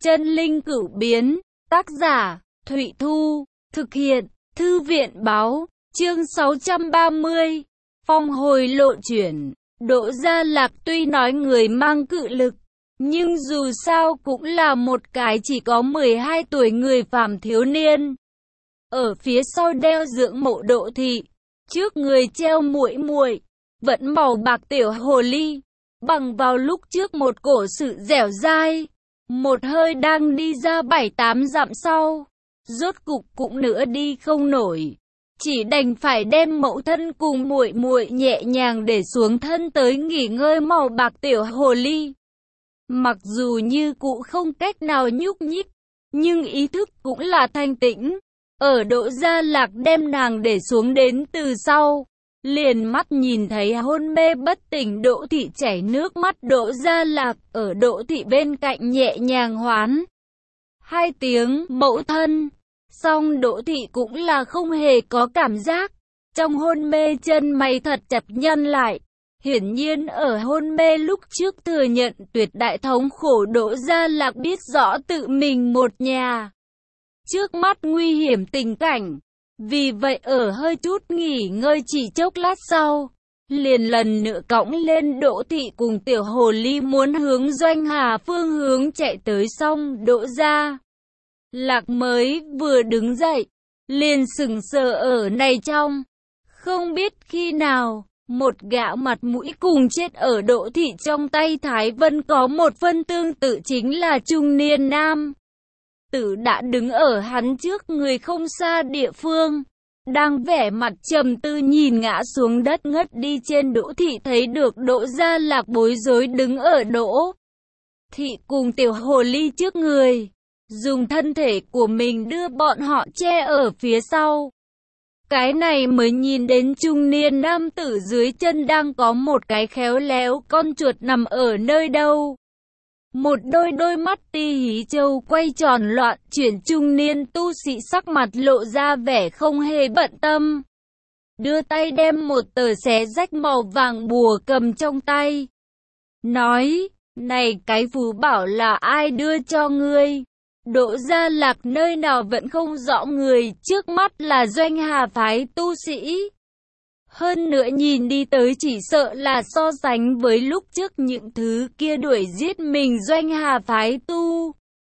Chân linh cửu biến, tác giả, Thụy Thu, thực hiện, Thư viện báo, chương 630, phong hồi lộ chuyển. Đỗ Gia Lạc tuy nói người mang cự lực, nhưng dù sao cũng là một cái chỉ có 12 tuổi người phàm thiếu niên. Ở phía sau đeo dưỡng mộ Đỗ Thị, trước người treo muội muội, vẫn màu bạc tiểu hồ ly, bằng vào lúc trước một cổ sự dẻo dai, một hơi đang đi ra 7-8 dặm sau, rốt cục cũng nữa đi không nổi, chỉ đành phải đem mẫu thân cùng muội muội nhẹ nhàng để xuống thân tới nghỉ ngơi màu bạc tiểu hồ ly. Mặc dù như cụ không cách nào nhúc nhích, nhưng ý thức cũng là thanh tĩnh. Ở Đỗ Gia Lạc đem nàng để xuống đến từ sau, liền mắt nhìn thấy hôn mê bất tỉnh Đỗ Thị chảy nước mắt. Đỗ Gia Lạc ở Đỗ Thị bên cạnh nhẹ nhàng hoán 2 tiếng mẫu thân, song Đỗ Thị cũng là không hề có cảm giác. Trong hôn mê chân mày thật chặt nhăn lại, hiển nhiên ở hôn mê lúc trước thừa nhận tuyệt đại thống khổ. Đỗ Gia Lạc biết rõ tự mình một nhà trước mắt nguy hiểm tình cảnh, vì vậy ở hơi chút nghỉ ngơi chỉ chốc lát sau, liền lần nữa cõng lên Đỗ Thị cùng tiểu hồ ly muốn hướng Doanh Hà phương hướng chạy tới. Xong Đỗ Gia Lạc mới vừa đứng dậy, liền sững sờ ở này trong. Không biết khi nào, một gã mặt mũi cùng chết ở Đỗ Thị trong tay Thái Vân có một phân tương tự, chính là trung niên nam tử đã đứng ở hắn trước người không xa địa phương, đang vẻ mặt trầm tư nhìn ngã xuống đất ngất đi trên Đỗ Thị. Thấy được Đỗ Gia Lạc bối rối đứng ở Đỗ Thị cùng tiểu hồ ly trước người, dùng thân thể của mình đưa bọn họ che ở phía sau. Cái này mới nhìn đến trung niên nam tử dưới chân đang có một cái khéo léo con chuột nằm ở nơi đâu. Một đôi mắt ti hí châu quay tròn loạn chuyển. Trung niên tu sĩ sắc mặt lộ ra vẻ không hề bận tâm, đưa tay đem một tờ xé rách màu vàng bùa cầm trong tay, nói: này cái phù bảo là ai đưa cho ngươi? Đỗ Gia Lạc nơi nào vẫn không rõ, người trước mắt là Doanh Hà phái tu sĩ. Hơn nữa nhìn đi tới chỉ sợ là so sánh với lúc trước những thứ kia đuổi giết mình Doanh Hà phái tu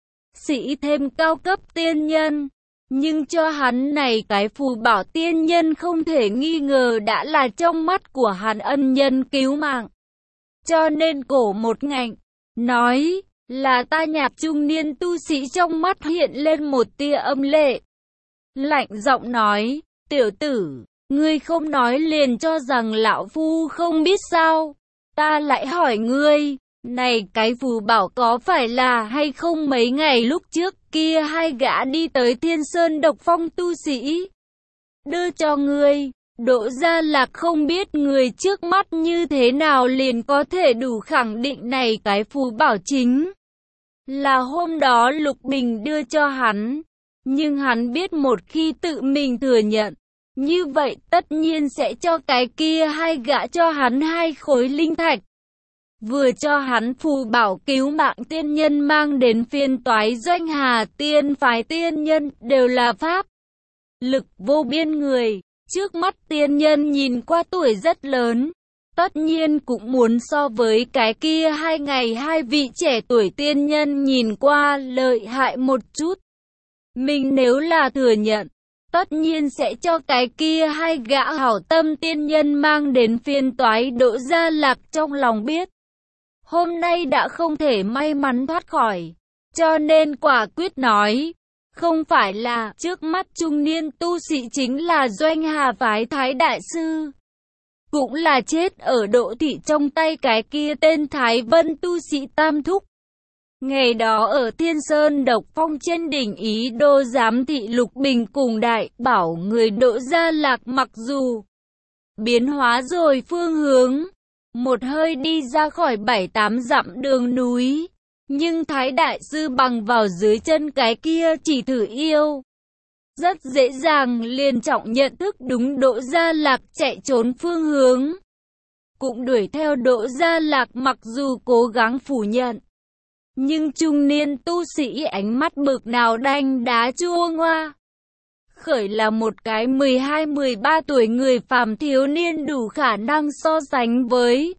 sĩ thêm cao cấp tiên nhân. Nhưng cho hắn này cái phù bảo tiên nhân không thể nghi ngờ đã là trong mắt của hắn ân nhân cứu mạng. Cho nên cổ một ngạnh, nói: là ta nhạc. Trung niên tu sĩ trong mắt hiện lên một tia âm lệ, lạnh giọng nói: tiểu tử, ngươi không nói liền cho rằng lão phu không biết sao? Ta lại hỏi ngươi, này cái phù bảo có phải là hay không mấy ngày lúc trước kia hai gã đi tới Thiên Sơn Độc Phong tu sĩ đưa cho ngươi? Đỗ Gia Lạc không biết người trước mắt như thế nào liền có thể đủ khẳng định này cái phù bảo chính là hôm đó Lục Bình đưa cho hắn. Nhưng hắn biết một khi tự mình thừa nhận như vậy tất nhiên sẽ cho cái kia hai gã cho hắn 2 khối linh thạch. Vừa cho hắn phù bảo cứu mạng tiên nhân mang đến phiên toái Doanh Hà tiên phái tiên nhân đều là pháp lực vô biên người. Trước mắt tiên nhân nhìn qua tuổi rất lớn, tất nhiên cũng muốn so với cái kia 2 vị trẻ tuổi tiên nhân nhìn qua lợi hại một chút. Mình nếu là thừa nhận, tất nhiên sẽ cho cái kia 2 gã hảo tâm tiên nhân mang đến phiên toái. Đỗ Gia Lạc trong lòng biết hôm nay đã không thể may mắn thoát khỏi, cho nên quả quyết nói: không phải là trước mắt trung niên tu sĩ chính là Doanh Hà phái Thái đại sư, cũng là chết ở Đỗ Thị trong tay cái kia tên Thái Vân tu sĩ tam thúc. Ngày đó ở Thiên Sơn Độc Phong trên đỉnh Ý Đô giám thị Lục Bình cùng đại bảo người Đỗ Gia Lạc mặc dù biến hóa rồi phương hướng, một hơi đi ra khỏi 7-8 dặm đường núi, nhưng Thái đại sư bằng vào dưới chân cái kia chỉ thử yêu, rất dễ dàng liền trọng nhận thức đúng Đỗ Gia Lạc chạy trốn phương hướng, cũng đuổi theo Đỗ Gia Lạc. Mặc dù cố gắng phủ nhận, Nhưng trung niên tu sĩ ánh mắt bực nào đanh đá chua ngoa. Khởi là một cái 12-13 tuổi người phàm thiếu niên đủ khả năng so sánh với.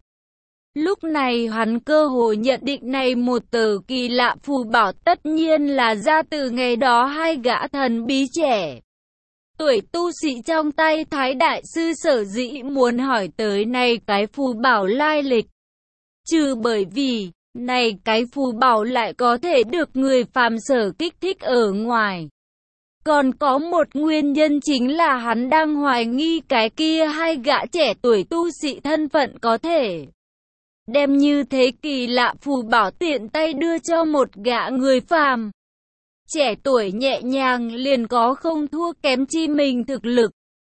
Lúc này hắn cơ hồ nhận định này một tờ kỳ lạ phù bảo tất nhiên là ra từ ngày đó hai gã thần bí trẻ tuổi tu sĩ trong tay Thái Đại Sư sở dĩ muốn hỏi tới này cái phù bảo lai lịch. Trừ bởi vì, này cái phù bảo lại có thể được người phàm sở kích thích ở ngoài. Còn có một nguyên nhân chính là hắn đang hoài nghi cái kia hai gã trẻ tuổi tu sĩ thân phận có thể đem như thế kỳ lạ phù bảo tiện tay đưa cho một gã người phàm. Trẻ tuổi nhẹ nhàng liền có không thua kém chi mình thực lực.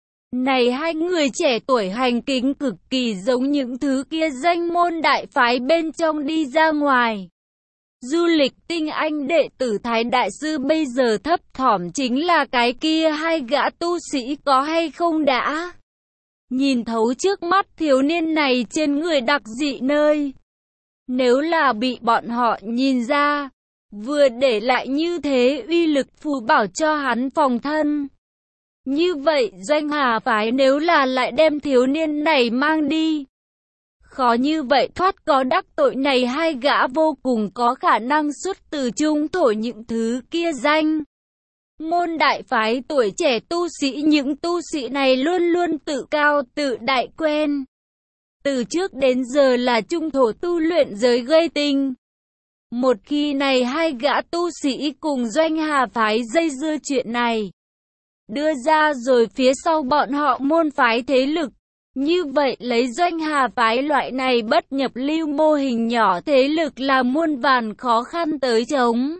Này hai người trẻ tuổi hành kính cực kỳ giống những thứ kia danh môn đại phái bên trong đi ra ngoài. Du lịch tinh anh đệ tử Thái Đại Sư bây giờ thấp thỏm chính là cái kia hai gã tu sĩ có hay không đã nhìn thấu trước mắt thiếu niên này trên người đặc dị nơi. Nếu là bị bọn họ nhìn ra, vừa để lại như thế uy lực phù bảo cho hắn phòng thân. Như vậy Doanh Hà phái nếu là lại đem thiếu niên này mang đi, khó như vậy thoát có đắc tội này hai gã vô cùng có khả năng xuất từ trung thổi những thứ kia danh. Môn đại phái tuổi trẻ tu sĩ, những tu sĩ này luôn luôn tự cao tự đại quen. Từ trước đến giờ là trung thổ tu luyện giới gây tinh. Một khi này hai gã tu sĩ cùng Doanh Hà phái dây dưa chuyện này, đưa ra rồi phía sau bọn họ môn phái thế lực. Như vậy lấy Doanh Hà phái loại này bất nhập lưu mô hình nhỏ thế lực là muôn vàn khó khăn tới chống.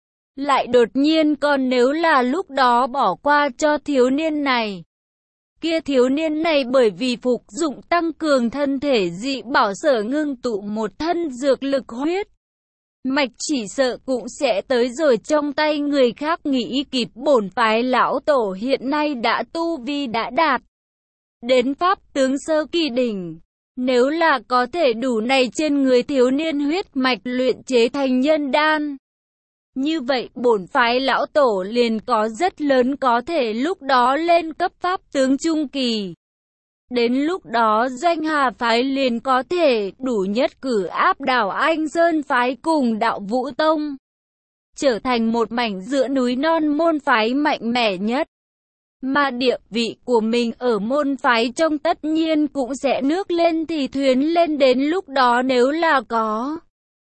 Lại đột nhiên còn nếu là lúc đó bỏ qua cho thiếu niên này. Kia thiếu niên này bởi vì phục dụng tăng cường thân thể dị bảo sở ngưng tụ một thân dược lực huyết mạch chỉ sợ cũng sẽ tới rồi trong tay người khác. Nghĩ kịp bổn phái lão tổ hiện nay đã tu vi đã đạt đến pháp tướng sơ kỳ đỉnh. Nếu là có thể đủ này trên người thiếu niên huyết mạch luyện chế thành nhân đan, như vậy bổn phái lão tổ liền có rất lớn có thể lúc đó lên cấp pháp tướng trung kỳ. Đến lúc đó Doanh Hà phái liền có thể đủ nhất cử áp đảo Anh Sơn phái cùng Đạo Vũ Tông, trở thành một mảnh giữa núi non môn phái mạnh mẽ nhất. Mà địa vị của mình ở môn phái trong tất nhiên cũng sẽ nước lên thì thuyền lên, đến lúc đó nếu là có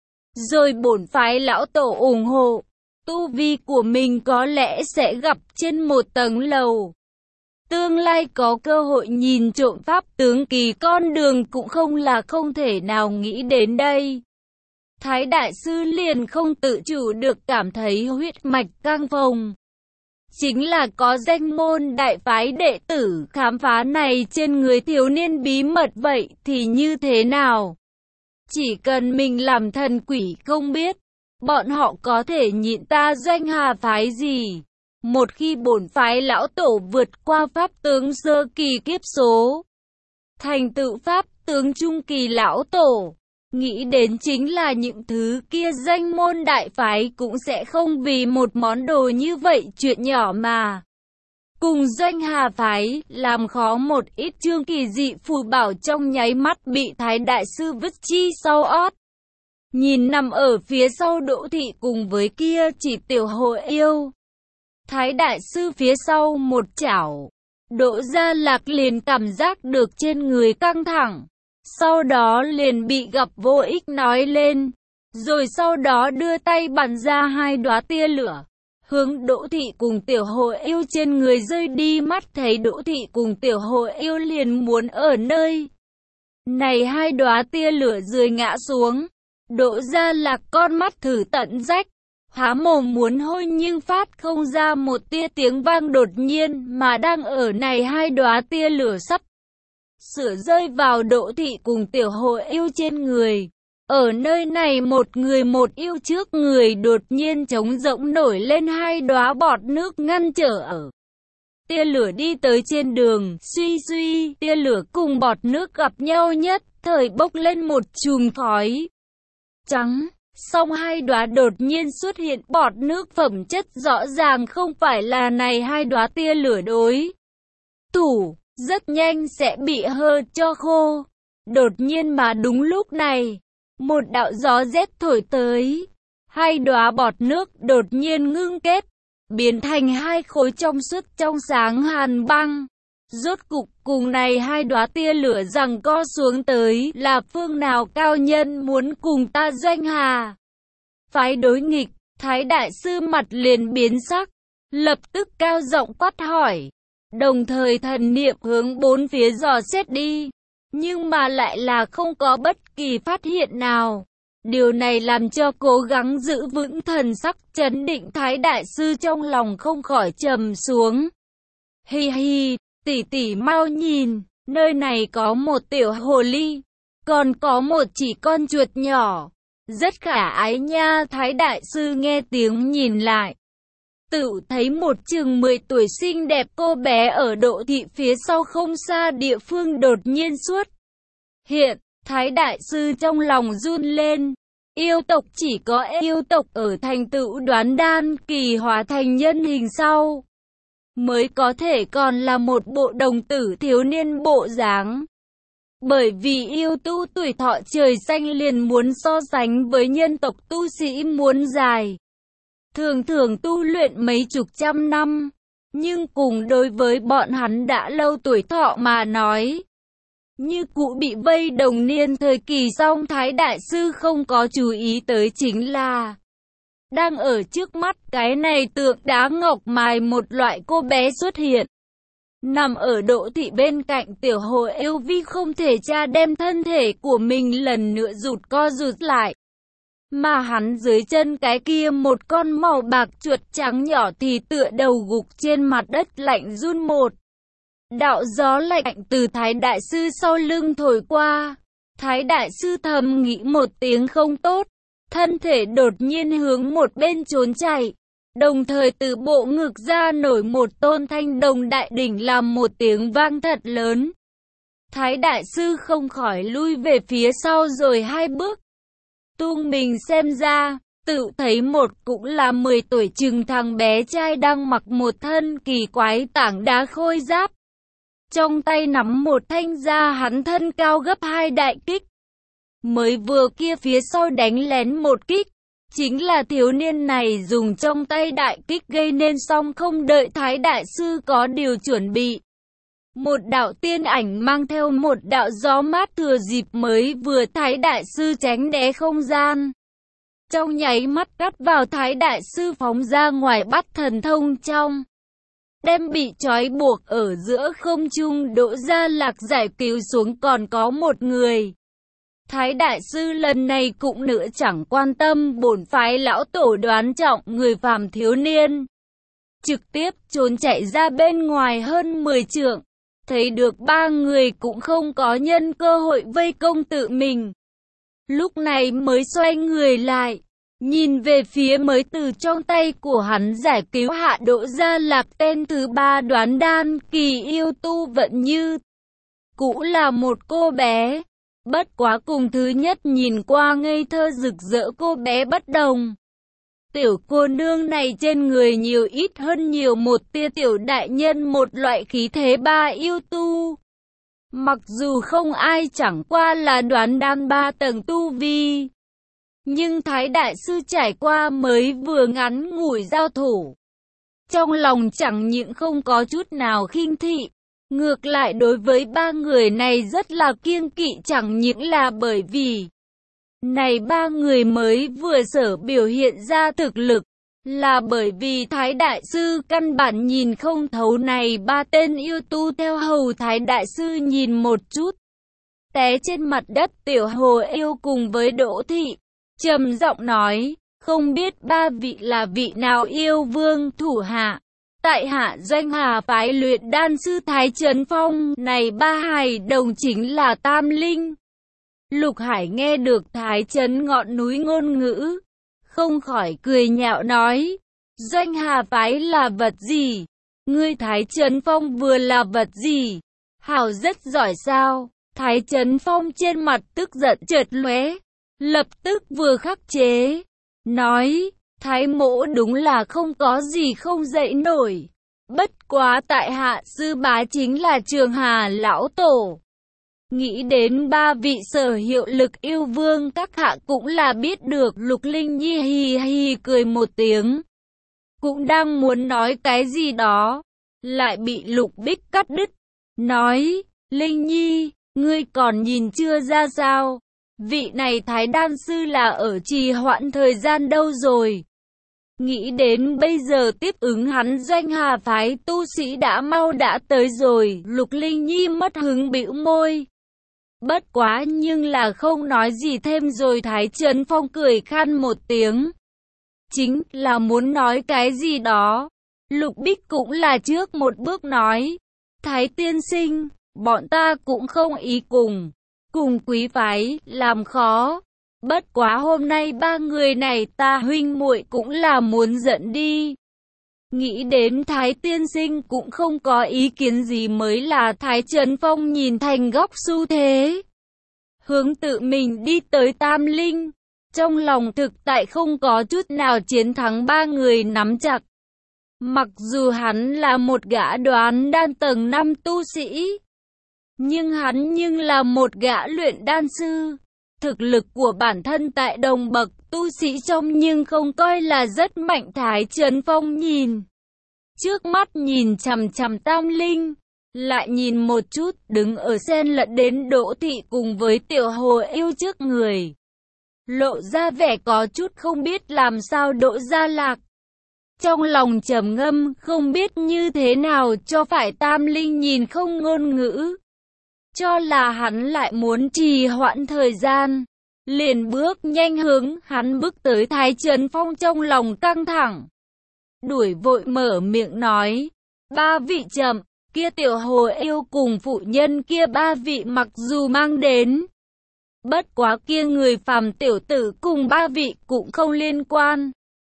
rồi bổn phái lão tổ ủng hộ, tu vi của mình có lẽ sẽ gặp trên một tầng lầu. Tương lai có cơ hội nhìn trộm pháp tướng kỳ con đường cũng không là không thể nào nghĩ đến đây. Thái Đại Sư liền không tự chủ được cảm thấy huyết mạch căng phồng. Chính là có danh môn đại phái đệ tử khám phá này trên người thiếu niên bí mật, vậy thì như thế nào? Chỉ cần mình làm thần quỷ không biết, bọn họ có thể nhịn ta Doanh Hà phái gì? Một khi bổn phái lão tổ vượt qua pháp tướng sơ kỳ kiếp số, thành tựu pháp tướng trung kỳ lão tổ, nghĩ đến chính là những thứ kia danh môn đại phái cũng sẽ không vì một món đồ như vậy chuyện nhỏ mà cùng Doanh Hà phái làm khó một ít chương kỳ dị phù bảo trong nháy mắt bị Thái Đại Sư vứt chi sau ót. Nhìn nằm ở phía sau Đỗ Thị cùng với kia chỉ tiểu hội yêu, Thái Đại Sư phía sau một chảo, Đỗ Gia Lạc liền cảm giác được trên người căng thẳng, sau đó liền bị gặp vô ích nói lên, rồi sau đó đưa tay bắn ra hai đóa tia lửa, hướng Đỗ Thị cùng tiểu hội yêu trên người rơi đi. Mắt thấy Đỗ Thị cùng tiểu hội yêu liền muốn ở nơi này hai đóa tia lửa dưới ngã xuống, Đỗ Gia Lạc con mắt thử tận rách, há mồm muốn hôi nhưng phát không ra một tia tiếng vang. Đột nhiên mà đang ở này hai đóa tia lửa sắp sửa rơi vào Đỗ Thị cùng tiểu hội yêu trên người. Ở nơi này một người một yêu trước người đột nhiên trống rỗng nổi lên hai đóa bọt nước ngăn trở ở tia lửa đi tới trên đường. Suy suy, tia lửa cùng bọt nước gặp nhau nhất thời bốc lên một chùm khói trắng. Song hai đóa đột nhiên xuất hiện bọt nước, phẩm chất rõ ràng không phải là này hai đóa tia lửa đối thủ, rất nhanh sẽ bị hơ cho khô. Đột nhiên mà đúng lúc này, một đạo gió rét thổi tới, hai đóa bọt nước đột nhiên ngưng kết, biến thành hai khối trong suốt trong sáng hàn băng. Rốt cục cùng này hai đóa tia lửa giằng co xuống tới, là phương nào cao nhân muốn cùng ta Doanh Hà phái đối nghịch. Thái đại sư mặt liền biến sắc, lập tức cao giọng quát hỏi, đồng thời thần niệm hướng bốn phía dò xét đi, nhưng mà lại là không có bất kỳ phát hiện nào. Điều này làm cho cố gắng giữ vững thần sắc trấn định Thái đại sư trong lòng không khỏi trầm xuống. Hi hi, tỷ tỷ mau nhìn, nơi này có một tiểu hồ ly, còn có một chỉ con chuột nhỏ, rất khả ái nha. Thái đại sư nghe tiếng nhìn lại, tự thấy một chừng 10 tuổi xinh đẹp cô bé ở độ thị phía sau không xa địa phương đột nhiên xuất hiện. Thái đại sư trong lòng run lên, yêu tộc chỉ có yêu tộc ở thành tựu đoán đan kỳ hóa thành nhân hình sau mới có thể còn là một bộ đồng tử thiếu niên bộ dáng. Bởi vì yêu tu tuổi thọ trời xanh liền muốn so sánh với nhân tộc tu sĩ muốn dài, thường thường tu luyện mấy chục trăm năm, nhưng cùng đối với bọn hắn đã lâu tuổi thọ mà nói, như cụ bị vây đồng niên thời kỳ. Song Thái đại sư không có chú ý tới chính là đang ở trước mắt cái này tượng đá ngọc mài một loại cô bé xuất hiện, nằm ở độ thị bên cạnh tiểu hồ yêu vi, không thể tra đem thân thể của mình lần nữa co rụt lại. Mà hắn dưới chân cái kia một con màu bạc chuột trắng nhỏ thì tựa đầu gục trên mặt đất lạnh run. Một đạo gió lạnh từ Thái đại sư sau lưng thổi qua. Thái đại sư thầm nghĩ một tiếng không tốt, thân thể đột nhiên hướng một bên trốn chạy, đồng thời từ bộ ngực ra nổi một tôn thanh đồng đại đỉnh làm một tiếng vang thật lớn. Thái đại sư không khỏi lui về phía sau rồi hai bước, tung mình xem ra, tự thấy một cũng là 10 tuổi chừng thằng bé trai đang mặc một thân kỳ quái tảng đá khôi giáp, trong tay nắm một thanh da hắn thân cao gấp 2 đại kích. Mới vừa kia phía sau đánh lén một kích, chính là thiếu niên này dùng trong tay đại kích gây nên. Song không đợi Thái đại sư có điều chuẩn bị, một đạo tiên ảnh mang theo một đạo gió mát thừa dịp mới vừa Thái đại sư tránh né không gian, trong nháy mắt cắt vào Thái đại sư phóng ra ngoài, bắt thần thông trong đem bị trói buộc ở giữa không trung Đỗ Gia Lạc giải cứu xuống. Còn có một người, Thái đại sư lần này cũng nữa chẳng quan tâm bổn phái lão tổ đoán trọng người phàm thiếu niên, trực tiếp trốn chạy ra bên ngoài hơn 10 trượng. Thấy được ba người cũng không có nhân cơ hội vây công tự mình, lúc này mới xoay người lại, nhìn về phía mới từ trong tay của hắn giải cứu hạ Đỗ Gia Lạc tên thứ 3 đoán đan kỳ yêu tu, vẫn như cũ là một cô bé, bất quá cùng thứ nhất nhìn qua ngây thơ rực rỡ cô bé bất đồng. Tiểu cô nương này trên người nhiều ít hơn nhiều một tia tiểu đại nhân một loại khí thế 3 yêu tu. Mặc dù không ai chẳng qua là đoán đan 3 tầng tu vi, nhưng Thái đại sư trải qua mới vừa ngắn ngủi giao thủ, trong lòng chẳng những không có chút nào khinh thị, ngược lại đối với ba người này rất là kiêng kỵ. Chẳng những là bởi vì này ba người mới vừa sở biểu hiện ra thực lực, là bởi vì Thái đại sư căn bản nhìn không thấu này ba tên yêu tu. Theo hầu Thái đại sư nhìn một chút, té trên mặt đất tiểu hồ yêu cùng với Đỗ thị, trầm giọng nói, không biết ba vị là vị nào yêu vương thủ hạ, tại hạ Doanh Hà phái luyện đan sư Thái Trấn Phong. Này ba hài đồng chính là Tam Linh. Lục Hải nghe được Thái Trấn ngọn núi ngôn ngữ, không khỏi cười nhạo nói, Doanh Hà phái là vật gì? Ngươi Thái Trấn Phong vừa là vật gì? Hảo rất giỏi sao? Thái Trấn Phong trên mặt tức giận chợt lóe, lập tức vừa khắc chế, nói, Thái mỗ đúng là không có gì không dậy nổi. Bất quá tại hạ sư bá chính là Trường Hà lão tổ. Nghĩ đến ba vị sở hiệu lực yêu vương các hạ cũng là biết được. Lục Linh Nhi hì hì cười một tiếng. Cũng đang muốn nói cái gì đó, lại bị Lục Bích cắt đứt. Nói, Linh Nhi, ngươi còn nhìn chưa ra sao? Vị này Thái Đan Sư là ở trì hoãn thời gian đâu rồi? Nghĩ đến bây giờ tiếp ứng hắn Doanh Hà phái tu sĩ đã mau đã tới rồi. Lục Linh Nhi mất hứng bĩu môi. Bất quá nhưng là không nói gì thêm rồi. Thái Trấn Phong cười khan một tiếng. Chính là muốn nói cái gì đó. Lục Bích cũng là trước một bước nói. Thái tiên sinh, bọn ta cũng không ý cùng quý phái làm khó. Bất quá hôm nay ba người này ta huynh muội cũng là muốn dẫn đi. Nghĩ đến Thái tiên sinh cũng không có ý kiến gì mới là. Thái Trấn Phong nhìn thành góc xu thế, hướng tự mình đi tới Tam Linh. Trong lòng thực tại không có chút nào chiến thắng ba người nắm chặt. Mặc dù hắn là một gã đoán đan tầng 5 tu sĩ, nhưng hắn là một gã luyện đan sư. Thực lực của bản thân tại đồng bậc tu sĩ trong nhưng không coi là rất mạnh. Thái Trấn Phong nhìn trước mắt, nhìn chằm chằm Tam Linh, lại nhìn một chút đứng ở xen lẫn đến Đỗ Thị cùng với Tiểu Hồ Yêu trước người, lộ ra vẻ có chút không biết làm sao. Đỗ Gia Lạc trong lòng trầm ngâm, không biết như thế nào cho phải. Tam Linh nhìn không ngôn ngữ, cho là hắn lại muốn trì hoãn thời gian, liền bước nhanh hướng hắn bước tới. Thái Trấn Phong trong lòng căng thẳng, đuổi vội mở miệng nói, ba vị chậm, kia Tiểu Hồ Yêu cùng phụ nhân kia ba vị mặc dù mang đến, bất quá kia người phàm tiểu tử cùng ba vị cũng không liên quan.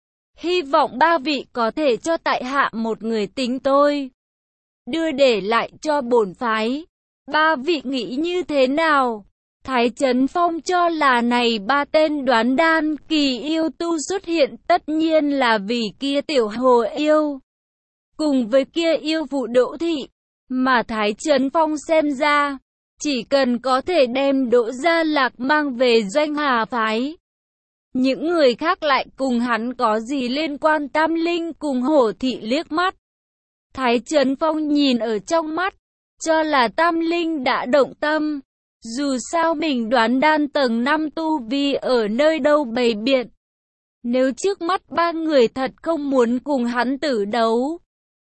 Hy vọng ba vị có thể cho tại hạ một người tính tôi, đưa để lại cho bổn phái. Ba vị nghĩ như thế nào? Thái Trấn Phong cho là này ba tên đoán đan kỳ yêu tu xuất hiện tất nhiên là vì kia Tiểu Hồ Yêu cùng với kia yêu phụ Đỗ Thị, mà Thái Trấn Phong xem ra chỉ cần có thể đem Đỗ Gia Lạc mang về Doanh Hà phái, những người khác lại cùng hắn có gì liên quan. Tam Linh cùng Hổ Thị liếc mắt, Thái Trấn Phong nhìn ở trong mắt, cho là Tam Linh đã động tâm. Dù sao mình đoán đan tầng 5 tu vi ở nơi đâu bày biện, nếu trước mắt ba người thật không muốn cùng hắn tử đấu,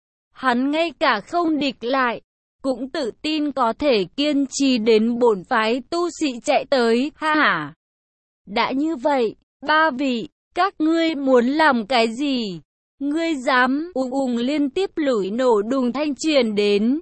hắn ngay cả không địch lại, cũng tự tin có thể kiên trì đến bổn phái tu sĩ chạy tới. Ha ha! Đã như vậy, ba vị, các ngươi muốn làm cái gì? Ngươi dám? Ùng liên tiếp lủi nổ đùng thanh truyền đến.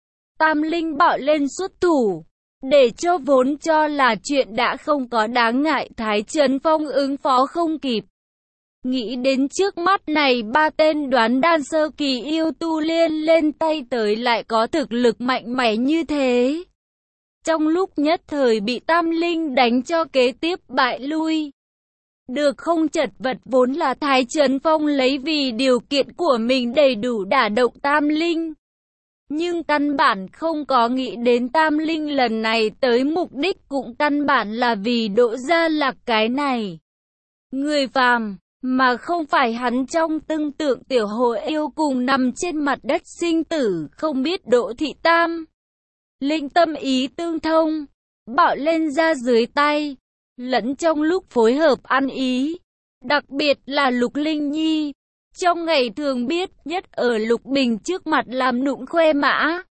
Tam Linh bạo lên xuất thủ, để cho vốn cho là chuyện đã không có đáng ngại. Thái Trấn Phong ứng phó không kịp. Nghĩ đến trước mắt này ba tên đoán đan sơ kỳ yêu tu liên lên tay tới lại có thực lực mạnh mẽ như thế, trong lúc nhất thời bị Tam Linh đánh cho kế tiếp bại lui. Được không chật vật vốn là Thái Trấn Phong lấy vì điều kiện của mình đầy đủ đả động Tam Linh, nhưng căn bản không có nghĩ đến Tam Linh lần này tới mục đích cũng căn bản là vì Đỗ Gia Lạc cái này người phàm, mà không phải hắn trong tưởng tượng Tiểu Hồ Yêu cùng nằm trên mặt đất sinh tử. Không biết Đỗ Thị Tam Linh tâm ý tương thông, bạo lên ra dưới tay, lẫn trong lúc phối hợp ăn ý. Đặc biệt là Lục Linh Nhi, trong ngày thường biết nhất ở Lục Bình trước mặt làm nụng khoe mã.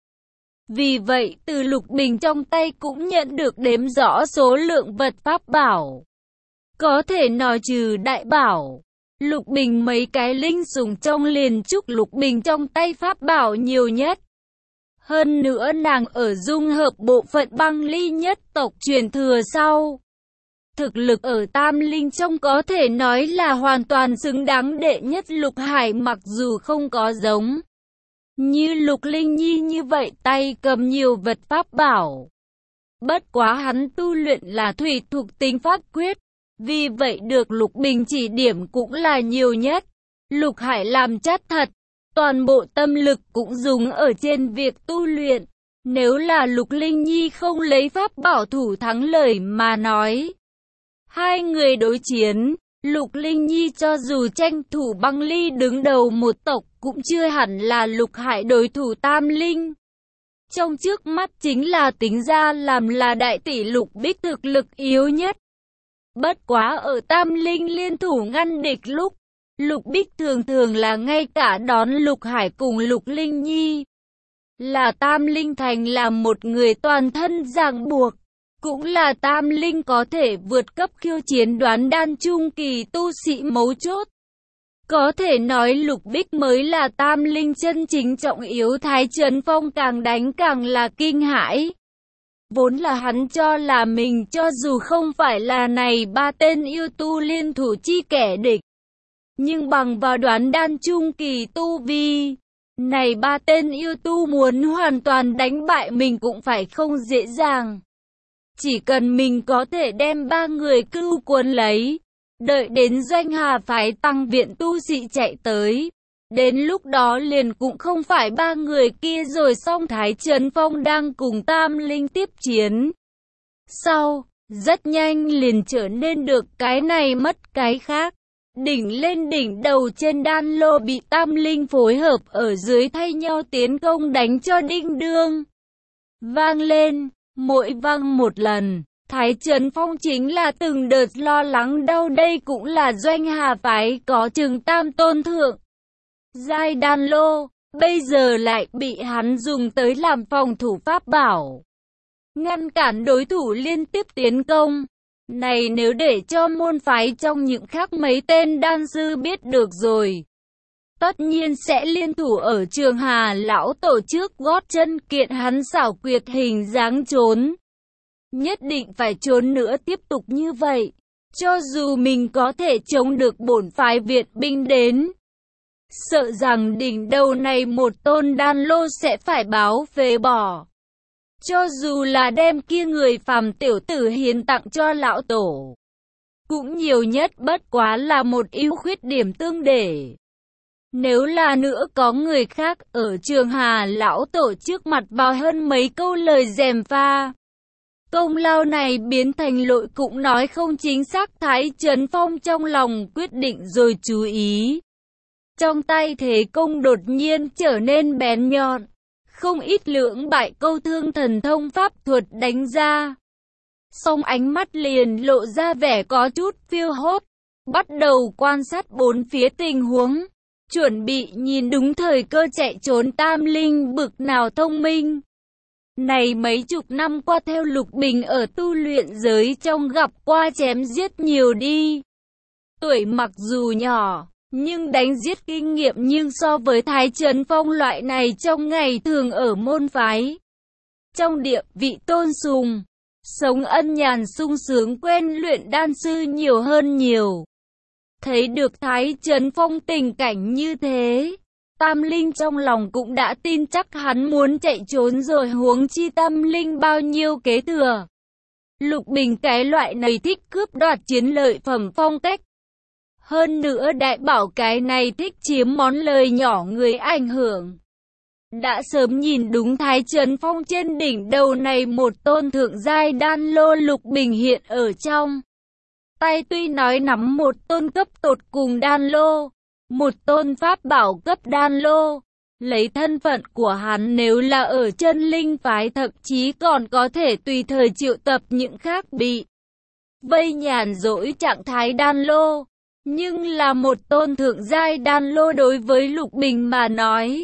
Vì vậy từ Lục Bình trong tay cũng nhận được đếm rõ số lượng vật pháp bảo. Có thể nói trừ đại bảo, Lục Bình mấy cái linh sủng trong liền trúc Lục Bình trong tay pháp bảo nhiều nhất. Hơn nữa nàng ở dung hợp bộ phận băng ly nhất tộc truyền thừa sau. Thực lực ở Tam Linh trong có thể nói là hoàn toàn xứng đáng đệ nhất Lục Hải, mặc dù không có giống như Lục Linh Nhi như vậy tay cầm nhiều vật pháp bảo. Bất quá hắn tu luyện là thủy thuộc tính pháp quyết, Vì vậy được Lục Bình chỉ điểm cũng là nhiều nhất. Lục Hải làm chát thật, toàn bộ tâm lực cũng dùng ở trên việc tu luyện. Nếu là Lục Linh Nhi không lấy pháp bảo thủ thắng lời mà nói, hai người đối chiến, Lục Linh Nhi cho dù tranh thủ băng ly đứng đầu một tộc cũng chưa hẳn là Lục Hải đối thủ Tam Linh. Trong trước mắt chính là tính ra làm là đại tỷ Lục Bích thực lực yếu nhất. Bất quá ở Tam Linh liên thủ ngăn địch lúc, Lục Bích thường thường là ngay cả đón Lục Hải cùng Lục Linh Nhi. Là Tam Linh thành là một người toàn thân ràng buộc. Cũng là Tam Linh có thể vượt cấp khiêu chiến đoán đan trung kỳ tu sĩ mấu chốt. Có thể nói Lục Bích mới là Tam Linh chân chính trọng yếu. Thái Trấn Phong càng đánh càng là kinh hãi. Vốn là hắn cho là mình cho dù không phải là này ba tên yêu tu liên thủ chi kẻ địch, nhưng bằng vào đoán đan trung kỳ tu vi, này ba tên yêu tu muốn hoàn toàn đánh bại mình cũng phải không dễ dàng. Chỉ cần mình có thể đem ba người cưu cuốn lấy, đợi đến Doanh Hà phái tăng viện tu sĩ chạy tới, đến lúc đó liền cũng không phải ba người kia rồi. Xong Thái Trấn Phong đang cùng Tam Linh tiếp chiến. Sau, rất nhanh liền trở nên được cái này mất cái khác. Đỉnh lên đỉnh đầu trên đan lô bị Tam Linh phối hợp ở dưới thay nhau tiến công đánh cho đinh đương vang lên. Mỗi vang một lần, Thái Trấn Phong chính là từng đợt lo lắng đau. Đây cũng là Doanh Hà phái có chừng tam tôn thượng giai đan lô, bây giờ lại bị hắn dùng tới làm phòng thủ pháp bảo, ngăn cản đối thủ liên tiếp tiến công. Này nếu để cho môn phái trong những khác mấy tên đan sư biết được rồi, tất nhiên sẽ liên thủ ở Trường Hà lão tổ trước gót chân kiện hắn xảo quyệt hình dáng trốn. Nhất định phải trốn nữa. Tiếp tục như vậy, cho dù mình có thể chống được bổn phái Việt binh đến, sợ rằng đỉnh đầu này một tôn đan lô sẽ phải báo phế bỏ. Cho dù là đem kia người phàm tiểu tử hiến tặng cho lão tổ, cũng nhiều nhất bất quá là một ưu khuyết điểm tương để. Nếu là nữa có người khác ở Trường Hà lão tổ trước mặt vào hơn mấy câu lời gièm pha, công lao này biến thành lội cũng nói không chính xác. Thái Trấn Phong trong lòng quyết định rồi chú ý. Trong tay thế công đột nhiên trở nên bén nhọn, không ít lưỡng bại câu thương thần thông pháp thuật đánh ra. Song ánh mắt liền lộ ra vẻ có chút phiêu hốt, bắt đầu quan sát bốn phía tình huống, chuẩn bị nhìn đúng thời cơ chạy trốn. Tam Linh bực nào thông minh. Này mấy chục năm qua theo Lục Bình ở tu luyện giới trong gặp qua chém giết nhiều đi. Tuổi mặc dù nhỏ, nhưng đánh giết kinh nghiệm nhưng so với Thái Trấn Phong loại này trong ngày thường ở môn phái, trong địa vị tôn sùng, sống ân nhàn sung sướng quen luyện đan sư nhiều hơn nhiều. Thấy được Thái Trấn Phong tình cảnh như thế, Tam Linh trong lòng cũng đã tin chắc hắn muốn chạy trốn rồi, huống chi Tam Linh bao nhiêu kế thừa. Lục Bình cái loại này thích cướp đoạt chiến lợi phẩm phong cách. Hơn nữa đại bảo cái này thích chiếm món lời nhỏ người ảnh hưởng. Đã sớm nhìn đúng Thái Trấn Phong trên đỉnh đầu này một tôn thượng giai đan lô. Lục Bình hiện ở trong tay tuy nói nắm một tôn cấp tột cùng đan lô, một tôn pháp bảo cấp đan lô. Lấy thân phận của hắn nếu là ở chân linh phái thậm chí còn có thể tùy thời triệu tập những khác bị vây nhàn rỗi trạng thái đan lô. Nhưng là một tôn thượng giai đan lô đối với Lục Bình mà nói,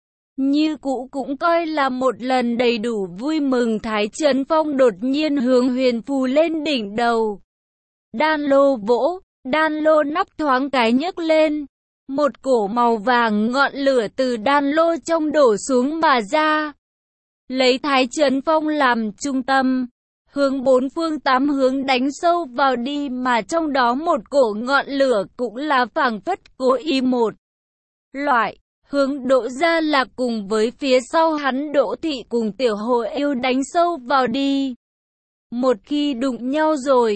như cũ cũng coi là một lần đầy đủ vui mừng. Thái Trấn Phong đột nhiên hướng huyền phù lên đỉnh đầu. Đan lô vỗ, đan lô nắp thoáng cái nhấc lên. Một cổ màu vàng ngọn lửa từ đan lô trong đổ xuống mà ra. Lấy Thái Trấn Phong làm trung tâm, hướng bốn phương tám hướng đánh sâu vào đi, mà trong đó một cổ ngọn lửa cũng là phảng phất cố ý một loại hướng Đỗ Gia Lạc cùng với phía sau hắn Đỗ Thị cùng Tiểu Hồ Yêu đánh sâu vào đi. Một khi đụng nhau rồi,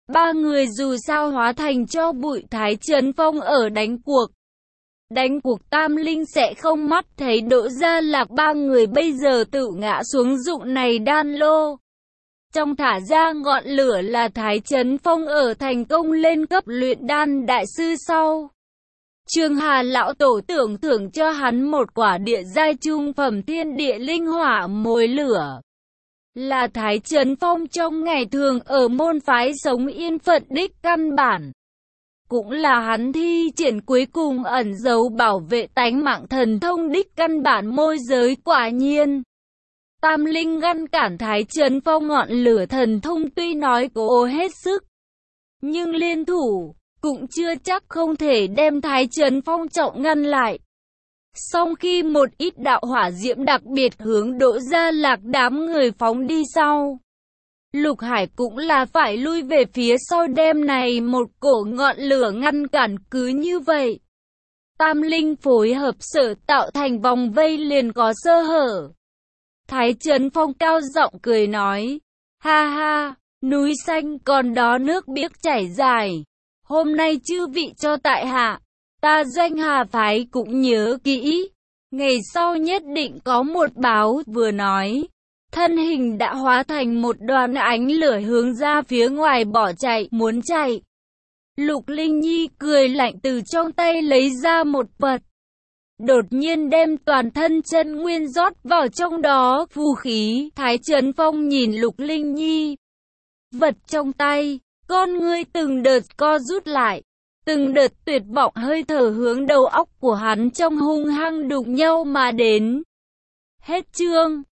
Ba người dù sao hóa thành cho bụi. Thái Trấn Phong ở đánh cuộc. Đánh cuộc Tam Linh sẽ không mắt thấy Đỗ Gia Lạc. Ba người bây giờ tự ngã xuống dụng này đan lô. Trong thả ra ngọn lửa là Thái Trấn Phong ở thành công lên cấp luyện đan đại sư sau. Trường Hà lão tổ tưởng thưởng cho hắn một quả địa giai trung phẩm thiên địa linh hỏa mồi lửa. Là Thái Trấn Phong trong ngày thường ở môn phái sống yên phận đích căn bản. Cũng là hắn thi triển cuối cùng ẩn giấu bảo vệ tánh mạng thần thông đích căn bản môi giới. Quả nhiên Tam Linh ngăn cản Thái Trấn Phong ngọn lửa thần thông tuy nói cố hết sức, nhưng liên thủ cũng chưa chắc không thể đem Thái Trấn Phong trọng ngăn lại. Song khi một ít đạo hỏa diễm đặc biệt hướng Đỗ Gia Lạc đám người phóng đi sau, Lục Hải cũng là phải lui về phía sau đem này một cổ ngọn lửa ngăn cản. Cứ như vậy, Tam Linh phối hợp sở tạo thành vòng vây liền có sơ hở. Thái Trấn Phong cao giọng cười nói, ha ha, núi xanh còn đó nước biếc chảy dài. Hôm nay chư vị cho tại hạ, ta Doanh Hà phái cũng nhớ kỹ. Ngày sau nhất định có một báo. Vừa nói, thân hình đã hóa thành một đoàn ánh lửa hướng ra phía ngoài bỏ chạy, muốn chạy. Lục Linh Nhi cười lạnh từ trong tay lấy ra một vật. Đột nhiên đem toàn thân chân nguyên rót vào trong đó, phù khí. Thái Trấn Phong nhìn Lục Linh Nhi. Vật trong tay, con ngươi từng đợt co rút lại. Từng đợt tuyệt vọng hơi thở hướng đầu óc của hắn trong hung hăng đụng nhau mà đến. Hết chương.